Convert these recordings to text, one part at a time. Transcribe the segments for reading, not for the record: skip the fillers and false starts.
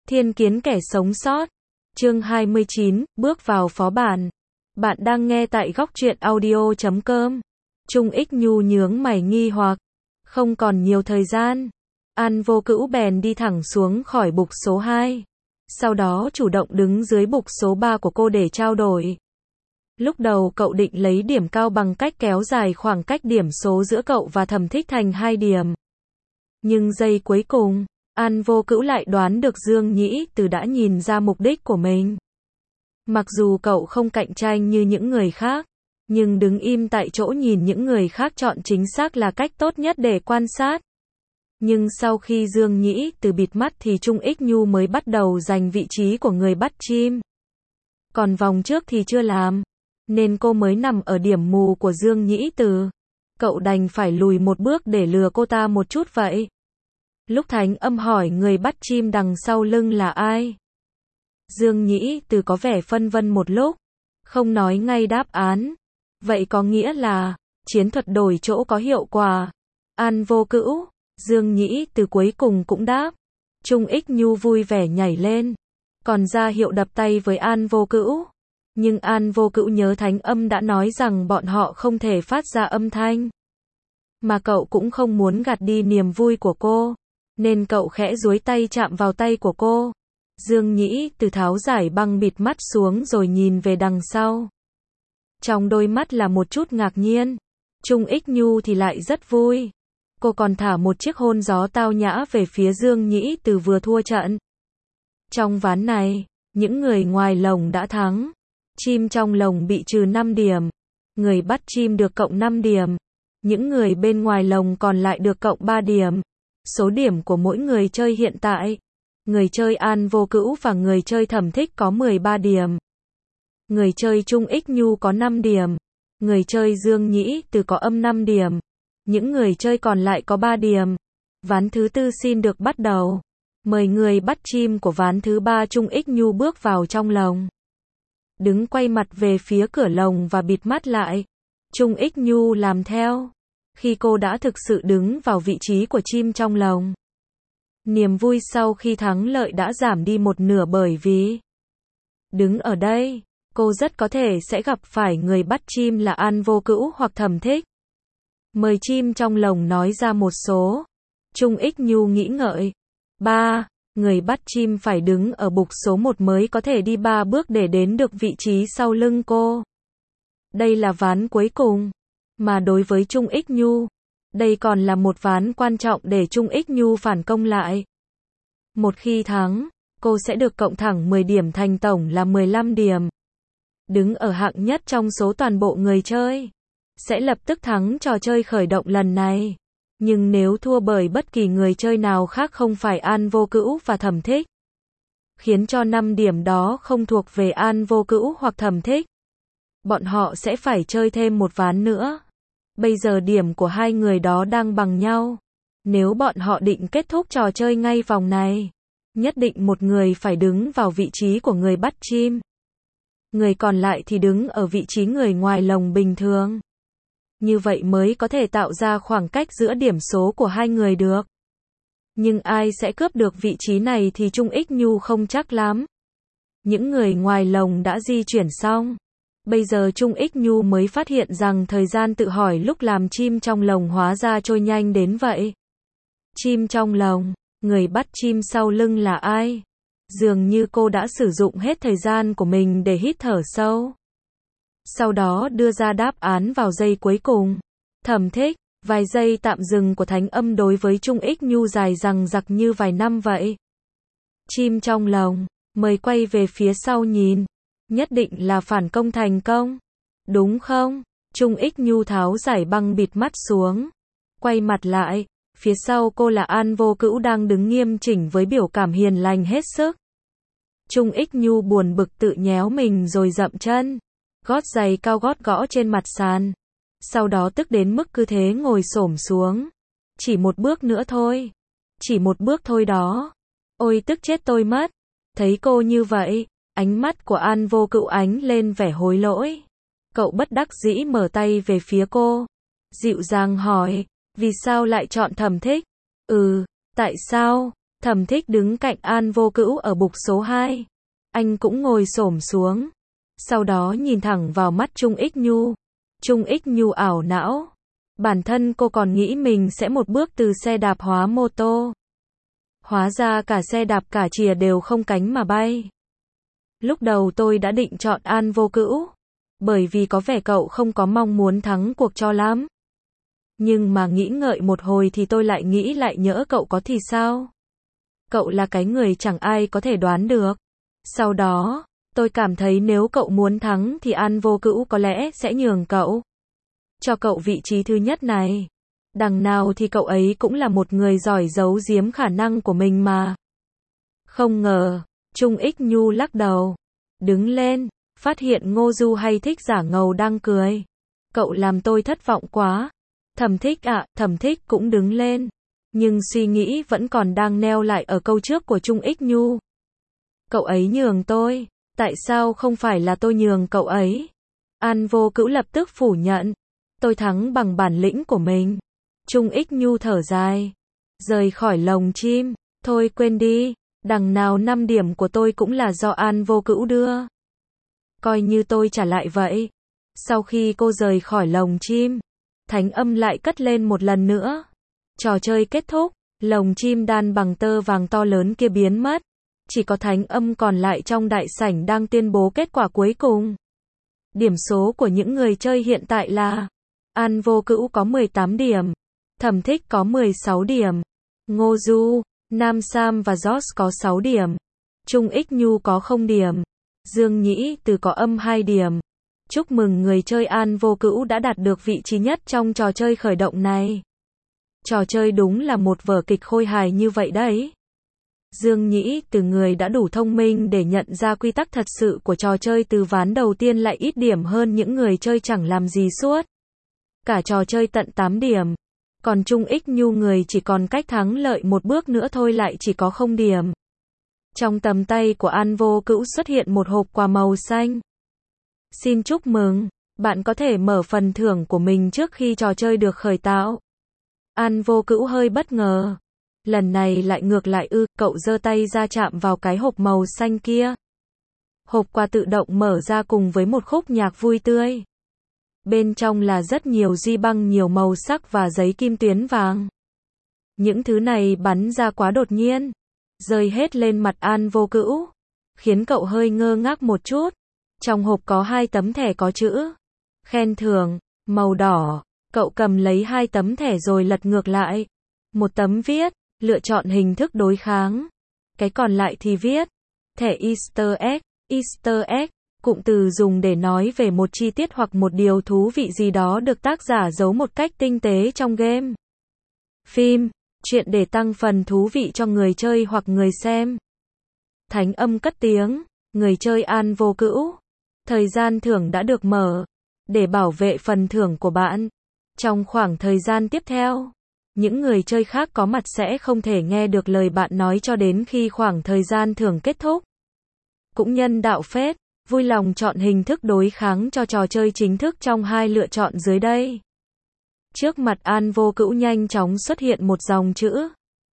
Thiên kiến kẻ sống sót. Chương 29, bước vào phó bản. Bạn đang nghe tại góc truyện audio.com. Trung Ích Nhu nhướng mày nghi hoặc. Không còn nhiều thời gian. An Vô Cữu bèn đi thẳng xuống khỏi bục số 2. Sau đó chủ động đứng dưới bục số 3 của cô để trao đổi. Lúc đầu cậu định lấy điểm cao bằng cách kéo dài khoảng cách điểm số giữa cậu và Thẩm Thích thành 2 điểm. Nhưng giây cuối cùng, An Vô Cữu lại đoán được Dương Nhĩ Từ đã nhìn ra mục đích của mình. Mặc dù cậu không cạnh tranh như những người khác, nhưng đứng im tại chỗ nhìn những người khác chọn chính xác là cách tốt nhất để quan sát. Nhưng sau khi Dương Nhĩ Từ bịt mắt thì Trung Ích Nhu mới bắt đầu giành vị trí của người bắt chim. Còn vòng trước thì chưa làm, nên cô mới nằm ở điểm mù của Dương Nhĩ Từ. Cậu đành phải lùi một bước để lừa cô ta một chút vậy. Lúc Thánh Âm hỏi người bắt chim đằng sau lưng là ai, Dương Nhĩ Từ có vẻ phân vân một lúc, không nói ngay đáp án. Vậy có nghĩa là chiến thuật đổi chỗ có hiệu quả. An Vô Cữu, Dương Nhĩ Từ cuối cùng cũng đáp. Trung Ích Nhu vui vẻ nhảy lên, còn ra hiệu đập tay với An Vô Cữu. Nhưng An Vô Cữu nhớ Thánh Âm đã nói rằng bọn họ không thể phát ra âm thanh. Mà cậu cũng không muốn gạt đi niềm vui của cô, nên cậu khẽ duỗi tay chạm vào tay của cô. Dương Nhĩ Từ tháo giải băng bịt mắt xuống rồi nhìn về đằng sau. Trong đôi mắt là một chút ngạc nhiên. Trung Ích Nhu thì lại rất vui. Cô còn thả một chiếc hôn gió tao nhã về phía Dương Nhĩ Từ vừa thua trận. Trong ván này, những người ngoài lồng đã thắng. Chim trong lồng bị trừ 5 điểm. Người bắt chim được cộng 5 điểm. Những người bên ngoài lồng còn lại được cộng 3 điểm. Số điểm của mỗi người chơi hiện tại. Người chơi An Vô Cữu và người chơi Thẩm Thích có 13 điểm. Người chơi Trung Ích Nhu có 5 điểm. Người chơi Dương Nhĩ Từ có âm 5 điểm. Những người chơi còn lại có 3 điểm. Ván thứ tư xin được bắt đầu. Mời người bắt chim của ván thứ 3 Trung Ích Nhu bước vào trong lồng. Đứng quay mặt về phía cửa lồng và bịt mắt lại. Trung Ích Nhu làm theo. Khi cô đã thực sự đứng vào vị trí của chim trong lồng, niềm vui sau khi thắng lợi đã giảm đi một nửa bởi vì đứng ở đây, cô rất có thể sẽ gặp phải người bắt chim là An Vô Cữu hoặc Thẩm Thích. Mời chim trong lồng nói ra một số. Trung Ích Nhu nghĩ ngợi. 3. Người bắt chim phải đứng ở bục số 1 mới có thể đi 3 bước để đến được vị trí sau lưng cô. Đây là ván cuối cùng. Mà đối với Trung Ích Nhu, đây còn là một ván quan trọng để Trung Ích Nhu phản công lại. Một khi thắng, cô sẽ được cộng thẳng 10 điểm thành tổng là 15 điểm. Đứng ở hạng nhất trong số toàn bộ người chơi, sẽ lập tức thắng trò chơi khởi động lần này. Nhưng nếu thua bởi bất kỳ người chơi nào khác không phải An Vô Cữu và Thẩm Thích, khiến cho 5 điểm đó không thuộc về An Vô Cữu hoặc Thẩm Thích, bọn họ sẽ phải chơi thêm một ván nữa. Bây giờ điểm của hai người đó đang bằng nhau. Nếu bọn họ định kết thúc trò chơi ngay vòng này, nhất định một người phải đứng vào vị trí của người bắt chim. Người còn lại thì đứng ở vị trí người ngoài lồng bình thường. Như vậy mới có thể tạo ra khoảng cách giữa điểm số của hai người được. Nhưng ai sẽ cướp được vị trí này thì Trung Ích Nhu không chắc lắm. Những người ngoài lồng đã di chuyển xong. Bây giờ Trung Ích Nhu mới phát hiện rằng thời gian tự hỏi lúc làm chim trong lồng hóa ra trôi nhanh đến vậy. Chim trong lồng, người bắt chim sau lưng là ai? Dường như cô đã sử dụng hết thời gian của mình để hít thở sâu. Sau đó đưa ra đáp án vào giây cuối cùng. Thẩm Thích, vài giây tạm dừng của Thánh Âm đối với Trung Ích Nhu dài dằng dặc như vài năm vậy. Chim trong lồng, mời quay về phía sau nhìn. Nhất định là phản công thành công. Đúng không? Trung Ích Nhu tháo giải băng bịt mắt xuống. Quay mặt lại. Phía sau cô là An Vô Cữu đang đứng nghiêm chỉnh với biểu cảm hiền lành hết sức. Trung Ích Nhu buồn bực tự nhéo mình rồi dậm chân. Gót giày cao gót gõ trên mặt sàn. Sau đó tức đến mức cứ thế ngồi xổm xuống. Chỉ một bước nữa thôi. Chỉ một bước thôi đó. Ôi tức chết tôi mất. Thấy cô như vậy, ánh mắt của An Vô Cữu ánh lên vẻ hối lỗi. Cậu bất đắc dĩ mở tay về phía cô. Dịu dàng hỏi, vì sao lại chọn Thẩm Thích? Tại sao? Thẩm Thích đứng cạnh An Vô Cữu ở bục số 2. Anh cũng ngồi xổm xuống. Sau đó nhìn thẳng vào mắt Trung Ích Nhu. Trung Ích Nhu ảo não. Bản thân cô còn nghĩ mình sẽ một bước từ xe đạp hóa mô tô. Hóa ra cả xe đạp cả chìa đều không cánh mà bay. Lúc đầu tôi đã định chọn An Vô Cữu, bởi vì có vẻ cậu không có mong muốn thắng cuộc cho lắm. Nhưng mà nghĩ ngợi một hồi thì tôi lại nghĩ lại nhỡ cậu có thì sao? Cậu là cái người chẳng ai có thể đoán được. Sau đó, tôi cảm thấy nếu cậu muốn thắng thì An Vô Cữu có lẽ sẽ nhường cậu. Cho cậu vị trí thứ nhất này. Đằng nào thì cậu ấy cũng là một người giỏi giấu giếm khả năng của mình mà. Không ngờ, Trung Ích Nhu lắc đầu. Đứng lên, phát hiện Ngô Du hay Thích giả ngầu đang cười. Cậu làm tôi thất vọng quá. Thẩm Thích ạ, Thẩm Thích cũng đứng lên. Nhưng suy nghĩ vẫn còn đang neo lại ở câu trước của Trung Ích Nhu. Cậu ấy nhường tôi, tại sao không phải là tôi nhường cậu ấy? An Vô Cữu lập tức phủ nhận. Tôi thắng bằng bản lĩnh của mình. Trung Ích Nhu thở dài. Rời khỏi lồng chim, thôi quên đi, đằng nào 5 điểm của tôi cũng là do An Vô Cữu đưa. Coi như tôi trả lại vậy. Sau khi cô rời khỏi lồng chim, thánh âm lại cất lên một lần nữa. Trò chơi kết thúc, lồng chim đan bằng tơ vàng to lớn kia biến mất. Chỉ có thánh âm còn lại trong đại sảnh đang tuyên bố kết quả cuối cùng. Điểm số của những người chơi hiện tại là An Vô Cữu có 18 điểm, Thẩm Thích có 16 điểm, Ngô Du, Nam Sam và Joss có 6 điểm, Trung Ích Nhu có 0 điểm, Dương Nhĩ Từ có âm 2 điểm. Chúc mừng người chơi An Vô Cữu đã đạt được vị trí nhất trong trò chơi khởi động này. Trò chơi đúng là một vở kịch khôi hài như vậy đấy. Dương Nhĩ Từ người đã đủ thông minh để nhận ra quy tắc thật sự của trò chơi từ ván đầu tiên lại ít điểm hơn những người chơi chẳng làm gì suốt. Cả trò chơi tận 8 điểm. Còn Trung Ích Nhu người chỉ còn cách thắng lợi một bước nữa thôi lại chỉ có 0 điểm. Trong tầm tay của An Vô Cữu xuất hiện một hộp quà màu xanh. Xin chúc mừng, bạn có thể mở phần thưởng của mình trước khi trò chơi được khởi tạo. An Vô Cữu hơi bất ngờ. Lần này lại ngược lại cậu giơ tay ra chạm vào cái hộp màu xanh kia. Hộp quà tự động mở ra cùng với một khúc nhạc vui tươi. Bên trong là rất nhiều duy băng nhiều màu sắc và giấy kim tuyến vàng. Những thứ này bắn ra quá đột nhiên, rơi hết lên mặt An Vô Cữu, khiến cậu hơi ngơ ngác một chút. Trong hộp có 2 tấm thẻ có chữ khen thưởng, màu đỏ. Cậu cầm lấy 2 tấm thẻ rồi lật ngược lại. Một tấm viết, lựa chọn hình thức đối kháng. Cái còn lại thì viết, thẻ Easter egg. Easter egg, cụm từ dùng để nói về một chi tiết hoặc một điều thú vị gì đó được tác giả giấu một cách tinh tế trong game, phim, truyện để tăng phần thú vị cho người chơi hoặc người xem. Thánh âm cất tiếng, người chơi An Vô Cữu. Thời gian thưởng đã được mở. Để bảo vệ phần thưởng của bạn, trong khoảng thời gian tiếp theo, những người chơi khác có mặt sẽ không thể nghe được lời bạn nói cho đến khi khoảng thời gian thưởng kết thúc. Cũng nhân đạo phết, vui lòng chọn hình thức đối kháng cho trò chơi chính thức trong 2 lựa chọn dưới đây. Trước mặt An Vô Cữu nhanh chóng xuất hiện một dòng chữ.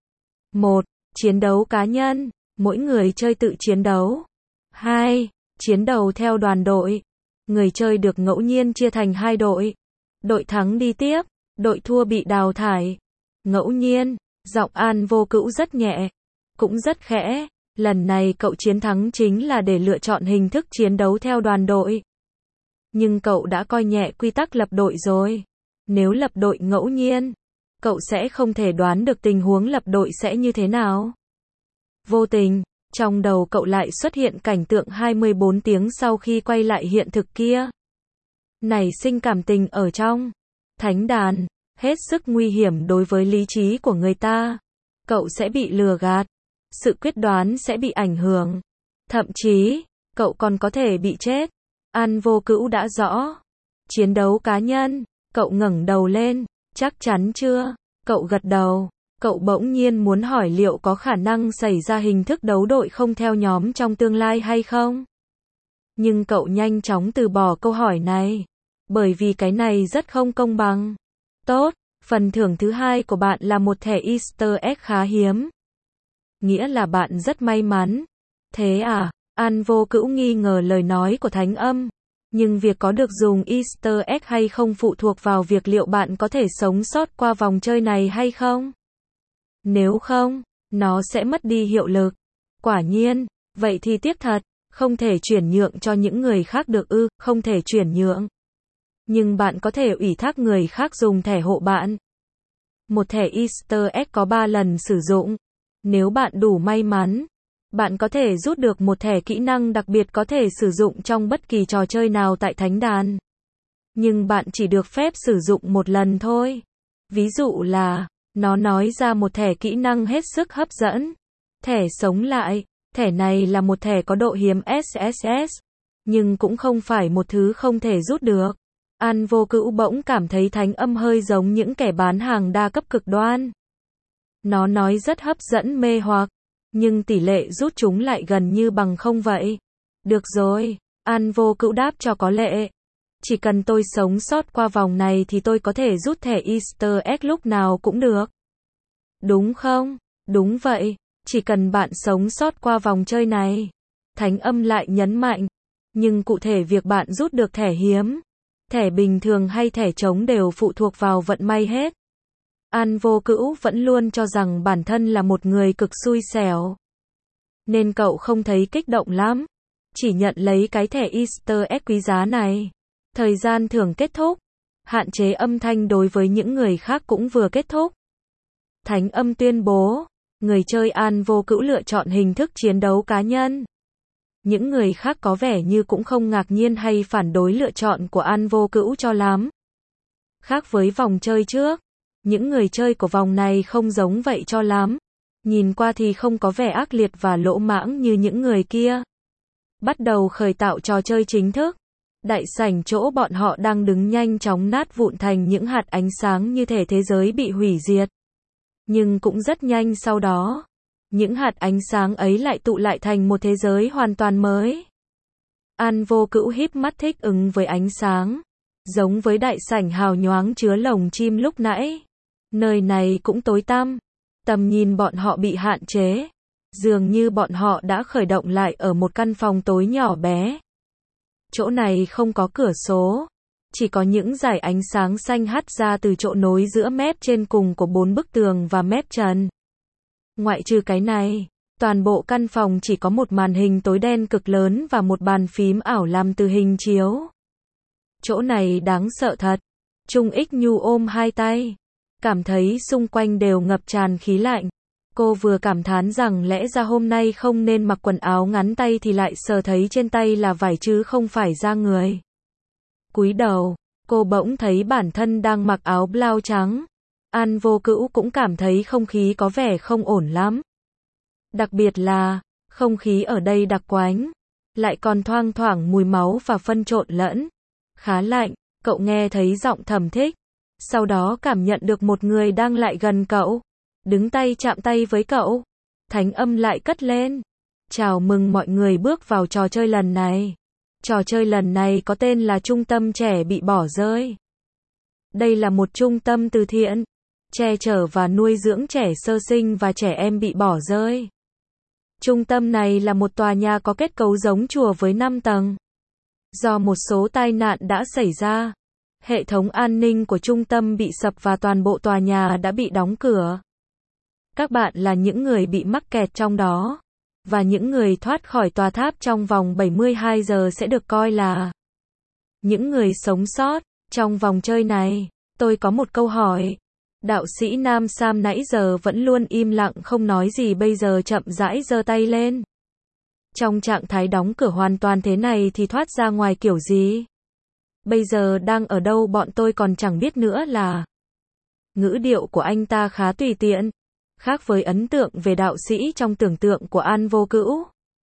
1. Chiến đấu cá nhân, mỗi người chơi tự chiến đấu. 2. Chiến đấu theo đoàn đội. Người chơi được ngẫu nhiên chia thành 2 đội. Đội thắng đi tiếp, đội thua bị đào thải. Ngẫu nhiên, giọng An Vô Cữu rất nhẹ, cũng rất khẽ. Lần này cậu chiến thắng chính là để lựa chọn hình thức chiến đấu theo đoàn đội. Nhưng cậu đã coi nhẹ quy tắc lập đội rồi. Nếu lập đội ngẫu nhiên, cậu sẽ không thể đoán được tình huống lập đội sẽ như thế nào. Vô tình, trong đầu cậu lại xuất hiện cảnh tượng 24 tiếng sau khi quay lại hiện thực kia. Nảy sinh cảm tình ở trong thánh đàn, hết sức nguy hiểm đối với lý trí của người ta. Cậu sẽ bị lừa gạt, sự quyết đoán sẽ bị ảnh hưởng. Thậm chí, cậu còn có thể bị chết. An Vô Cữu đã rõ. Chiến đấu cá nhân, cậu ngẩng đầu lên, chắc chắn chưa? Cậu gật đầu. Cậu bỗng nhiên muốn hỏi liệu có khả năng xảy ra hình thức đấu đội không theo nhóm trong tương lai hay không? Nhưng cậu nhanh chóng từ bỏ câu hỏi này. Bởi vì cái này rất không công bằng. Tốt, phần thưởng thứ 2 của bạn là một thẻ Easter egg khá hiếm. Nghĩa là bạn rất may mắn. Thế à? An Vô Cữu nghi ngờ lời nói của Thánh Âm. Nhưng việc có được dùng Easter egg hay không phụ thuộc vào việc liệu bạn có thể sống sót qua vòng chơi này hay không. Nếu không, nó sẽ mất đi hiệu lực. Quả nhiên, vậy thì tiếc thật, không thể chuyển nhượng cho những người khác được ư, không thể chuyển nhượng. Nhưng bạn có thể ủy thác người khác dùng thẻ hộ bạn. Một thẻ Easter egg có 3 lần sử dụng. Nếu bạn đủ may mắn, bạn có thể rút được một thẻ kỹ năng đặc biệt có thể sử dụng trong bất kỳ trò chơi nào tại Thánh Đàn. Nhưng bạn chỉ được phép sử dụng một lần thôi. Ví dụ là, nó nói ra một thẻ kỹ năng hết sức hấp dẫn. Thẻ sống lại. Thẻ này là một thẻ có độ hiếm SSS. Nhưng cũng không phải một thứ không thể rút được. An Vô Cữu bỗng cảm thấy Thánh Âm hơi giống những kẻ bán hàng đa cấp cực đoan. Nó nói rất hấp dẫn mê hoặc, nhưng tỷ lệ rút chúng lại gần như bằng không vậy. Được rồi, An Vô Cữu đáp cho có lệ. Chỉ cần tôi sống sót qua vòng này thì tôi có thể rút thẻ Easter egg lúc nào cũng được. Đúng không? Đúng vậy, chỉ cần bạn sống sót qua vòng chơi này. Thánh Âm lại nhấn mạnh. Nhưng cụ thể việc bạn rút được thẻ hiếm, thẻ bình thường hay thẻ trống đều phụ thuộc vào vận may hết. An Vô Cữu vẫn luôn cho rằng bản thân là một người cực xui xẻo. Nên cậu không thấy kích động lắm. Chỉ nhận lấy cái thẻ Easter egg quý giá này. Thời gian thưởng kết thúc. Hạn chế âm thanh đối với những người khác cũng vừa kết thúc. Thánh Âm tuyên bố. Người chơi An Vô Cữu lựa chọn hình thức chiến đấu cá nhân. Những người khác có vẻ như cũng không ngạc nhiên hay phản đối lựa chọn của An Vô Cữu cho lắm. Khác với vòng chơi trước, những người chơi của vòng này không giống vậy cho lắm. Nhìn qua thì không có vẻ ác liệt và lỗ mãng như những người kia. Bắt đầu khởi tạo trò chơi chính thức. Đại sảnh chỗ bọn họ đang đứng nhanh chóng nát vụn thành những hạt ánh sáng như thể thế giới bị hủy diệt. Nhưng cũng rất nhanh sau đó, những hạt ánh sáng ấy lại tụ lại thành một thế giới hoàn toàn mới. An Vô Cữu híp mắt thích ứng với ánh sáng. Giống với đại sảnh hào nhoáng chứa lồng chim lúc nãy. Nơi này cũng tối tăm. Tầm nhìn bọn họ bị hạn chế. Dường như bọn họ đã khởi động lại ở một căn phòng tối nhỏ bé. Chỗ này không có cửa sổ. Chỉ có những dải ánh sáng xanh hắt ra từ chỗ nối giữa mép trên cùng của 4 bức tường và mép trần. Ngoại trừ cái này, toàn bộ căn phòng chỉ có một màn hình tối đen cực lớn và một bàn phím ảo làm từ hình chiếu. Chỗ này đáng sợ thật. Trung Ích Nhu ôm hai tay. Cảm thấy xung quanh đều ngập tràn khí lạnh. Cô vừa cảm thán rằng lẽ ra hôm nay không nên mặc quần áo ngắn tay thì lại sờ thấy trên tay là vải chứ không phải da người. Cúi đầu, cô bỗng thấy bản thân đang mặc áo blau trắng. An Vô Cữu cũng cảm thấy không khí có vẻ không ổn lắm. Đặc biệt là, không khí ở đây đặc quánh. Lại còn thoang thoảng mùi máu và phân trộn lẫn. Khá lạnh, cậu nghe thấy giọng thầm thích. Sau đó cảm nhận được một người đang lại gần cậu. Đứng tay chạm tay với cậu. Thánh Âm lại cất lên. Chào mừng mọi người bước vào trò chơi lần này. Trò chơi lần này có tên là Trung tâm trẻ bị bỏ rơi. Đây là một trung tâm từ thiện, che chở và nuôi dưỡng trẻ sơ sinh và trẻ em bị bỏ rơi. Trung tâm này là một tòa nhà có kết cấu giống chùa với 5 tầng. Do một số tai nạn đã xảy ra, hệ thống an ninh của trung tâm bị sập và toàn bộ tòa nhà đã bị đóng cửa. Các bạn là những người bị mắc kẹt trong đó, và những người thoát khỏi tòa tháp trong vòng 72 giờ sẽ được coi là những người sống sót. Trong vòng chơi này, tôi có một câu hỏi. Đạo sĩ Nam Sam nãy giờ vẫn luôn im lặng không nói gì bây giờ chậm rãi giơ tay lên. Trong trạng thái đóng cửa hoàn toàn thế này thì thoát ra ngoài kiểu gì? Bây giờ đang ở đâu bọn tôi còn chẳng biết nữa là. Ngữ điệu của anh ta khá tùy tiện. Khác với ấn tượng về đạo sĩ trong tưởng tượng của An Vô Cữu.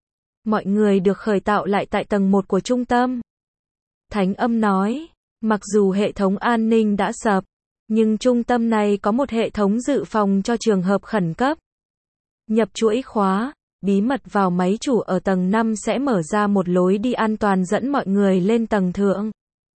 Mọi người được khởi tạo lại tại tầng 1 của trung tâm. Thánh Âm nói, mặc dù hệ thống an ninh đã sập, nhưng trung tâm này có một hệ thống dự phòng cho trường hợp khẩn cấp. Nhập chuỗi khóa, bí mật vào máy chủ ở tầng 5 sẽ mở ra một lối đi an toàn dẫn mọi người lên tầng thượng.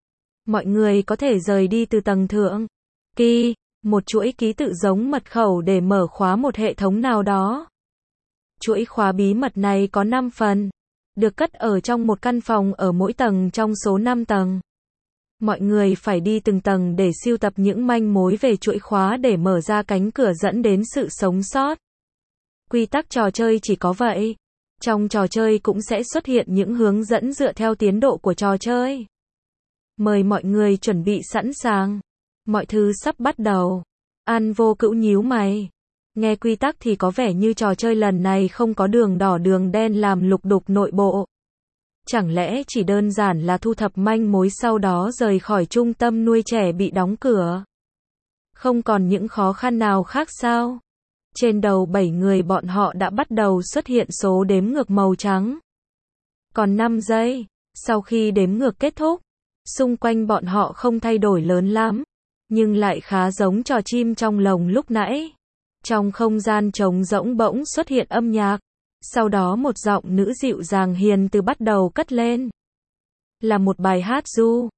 Mọi người có thể rời đi từ tầng thượng. Key, một chuỗi ký tự giống mật khẩu để mở khóa một hệ thống nào đó. Chuỗi khóa bí mật này có 5 phần, được cất ở trong một căn phòng ở mỗi tầng trong số 5 tầng. Mọi người phải đi từng tầng để sưu tập những manh mối về chuỗi khóa để mở ra cánh cửa dẫn đến sự sống sót. Quy tắc trò chơi chỉ có vậy. Trong trò chơi cũng sẽ xuất hiện những hướng dẫn dựa theo tiến độ của trò chơi. Mời mọi người chuẩn bị sẵn sàng. Mọi thứ sắp bắt đầu. An Vô Cữu nhíu mày. Nghe quy tắc thì có vẻ như trò chơi lần này không có đường đỏ đường đen làm lục đục nội bộ. Chẳng lẽ chỉ đơn giản là thu thập manh mối sau đó rời khỏi trung tâm nuôi trẻ bị đóng cửa? Không còn những khó khăn nào khác sao? Trên đầu 7 người bọn họ đã bắt đầu xuất hiện số đếm ngược màu trắng. Còn 5 giây, sau khi đếm ngược kết thúc, xung quanh bọn họ không thay đổi lớn lắm, nhưng lại khá giống trò chim trong lồng lúc nãy. Trong không gian trống rỗng bỗng xuất hiện âm nhạc, sau đó một giọng nữ dịu dàng hiền từ bắt đầu cất lên. Là một bài hát ru.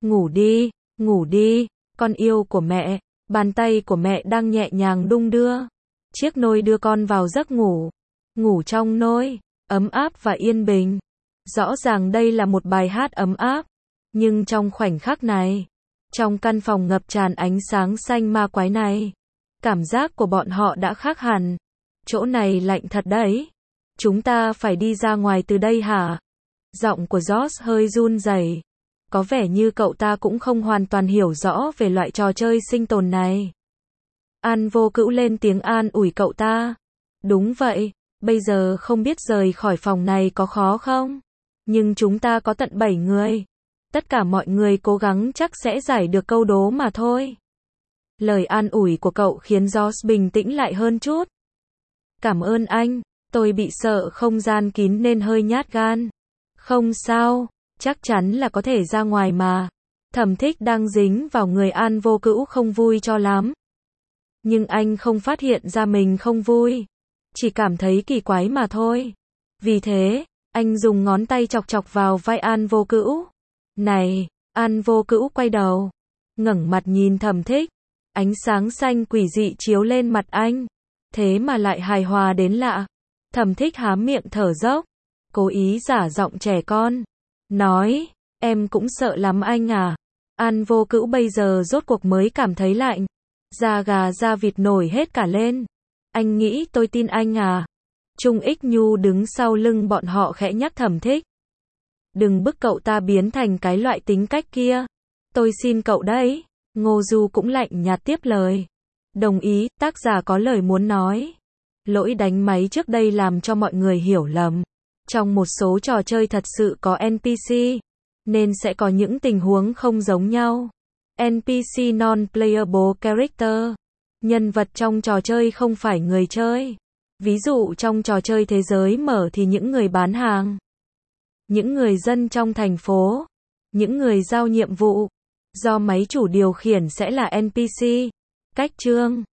Ngủ đi, con yêu của mẹ. Bàn tay của mẹ đang nhẹ nhàng đung đưa. Chiếc nôi đưa con vào giấc ngủ. Ngủ trong nôi, ấm áp và yên bình. Rõ ràng đây là một bài hát ấm áp. Nhưng trong khoảnh khắc này, trong căn phòng ngập tràn ánh sáng xanh ma quái này, cảm giác của bọn họ đã khác hẳn. Chỗ này lạnh thật đấy. Chúng ta phải đi ra ngoài từ đây hả? Giọng của George hơi run rẩy. Có vẻ như cậu ta cũng không hoàn toàn hiểu rõ về loại trò chơi sinh tồn này. An Vô Cữu lên tiếng an ủi cậu ta. Đúng vậy, bây giờ không biết rời khỏi phòng này có khó không? Nhưng chúng ta có tận 7 người. Tất cả mọi người cố gắng chắc sẽ giải được câu đố mà thôi. Lời an ủi của cậu khiến George bình tĩnh lại hơn chút. Cảm ơn anh, tôi bị sợ không gian kín nên hơi nhát gan. Không sao, chắc chắn là có thể ra ngoài mà. Thẩm Thích đang dính vào người An Vô Cữu không vui cho lắm. Nhưng anh không phát hiện ra mình không vui. Chỉ cảm thấy kỳ quái mà thôi. Vì thế, anh dùng ngón tay chọc chọc vào vai An Vô Cữu. Này, An Vô Cữu quay đầu. Ngẩng mặt nhìn Thẩm Thích. Ánh sáng xanh quỷ dị chiếu lên mặt anh. Thế mà lại hài hòa đến lạ. Thẩm Thích há miệng thở dốc. Cố ý giả giọng trẻ con. Nói, em cũng sợ lắm anh à. An Vô Cữu bây giờ rốt cuộc mới cảm thấy lạnh. Da gà da vịt nổi hết cả lên. Anh nghĩ tôi tin anh à? Trung Ích Nhu đứng sau lưng bọn họ khẽ nhắc Thẩm Thích. Đừng bức cậu ta biến thành cái loại tính cách kia. Tôi xin cậu đấy. Ngô Du cũng lạnh nhạt tiếp lời. Đồng ý, tác giả có lời muốn nói. Lỗi đánh máy trước đây làm cho mọi người hiểu lầm. Trong một số trò chơi thật sự có NPC, nên sẽ có những tình huống không giống nhau. NPC non-playable character. Nhân vật trong trò chơi không phải người chơi. Ví dụ trong trò chơi thế giới mở thì những người bán hàng, những người dân trong thành phố, những người giao nhiệm vụ, do máy chủ điều khiển sẽ là NPC. Cách chương